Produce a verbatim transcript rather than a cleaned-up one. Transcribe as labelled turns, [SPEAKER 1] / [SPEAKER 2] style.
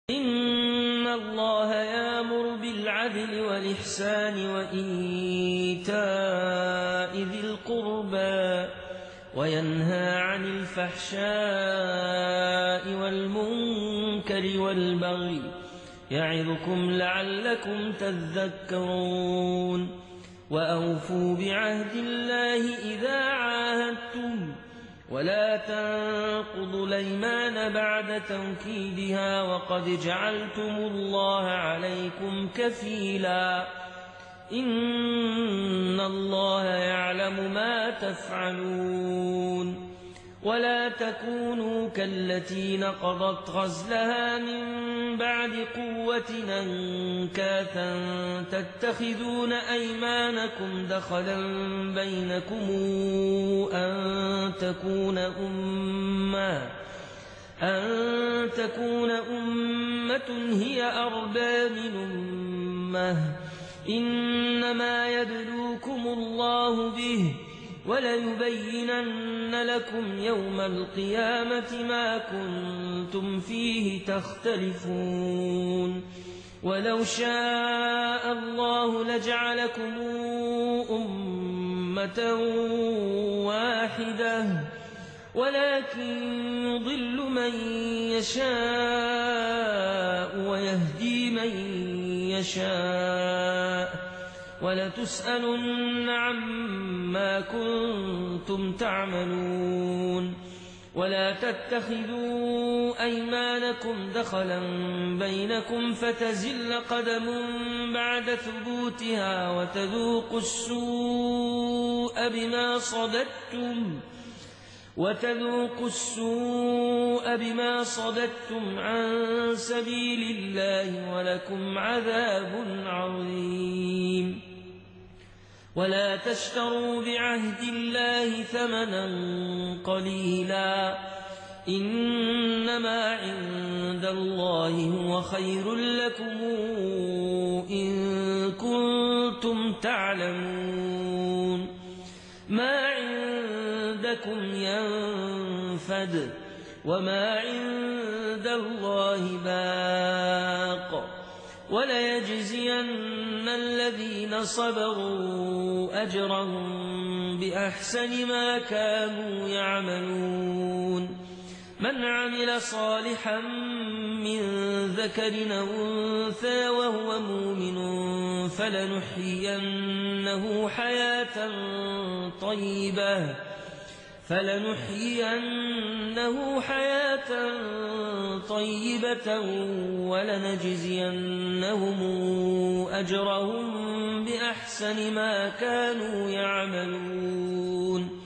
[SPEAKER 1] إن الله يأمر بالعدل والإحسان وإيتاء ذي القربى وينهى عن الفحشاء والمنكر والبغي يعظكم لعلكم تذكرون وأوفوا بعهد الله إذا عاهدتم ولا تنقضوا الأيمان بعد توكيدها وقد جعلتم الله عليكم كفيلا إن الله يعلم ما تفعلون ولا تكونوا كالتي نقضت غزلها من بعد قوة أنكاثا تتخذون أيمانكم دخلا بينكم أن تكون أمة أن تكون أمة هي أربى من أمة إنما يبلوكم الله به وليبينن لكم يوم القيامة ما كنتم فيه تختلفون ولو شاء الله لجعلكم أمة واحدة ولكن يضل من يشاء ويهدي من يشاء ولتسألن عما كنتم تعملون ولا تتخذوا أيمانكم دخلا بينكم فتزل قدم بعد ثبوتها وتذوقوا السوء بما صددتم وتذوقوا السوء بما صددتم عن سبيل الله ولكم عذاب عظيم ولا تشتروا بعهد الله ثمنا قليلا إنما عند الله هو خير لكم إن كنتم تعلمون ما عندكم ينفد وما عند الله باق وليجزين الذين صبروا أجرهم بأحسن ما كانوا يعملون من عمل صالحا من ذكر أو أنثى وهو مؤمن فلنحيينه حياة طيبة فلنحيينه حياة طيبة ولنجزينهم أجرهم بأحسن ما كانوا يعملون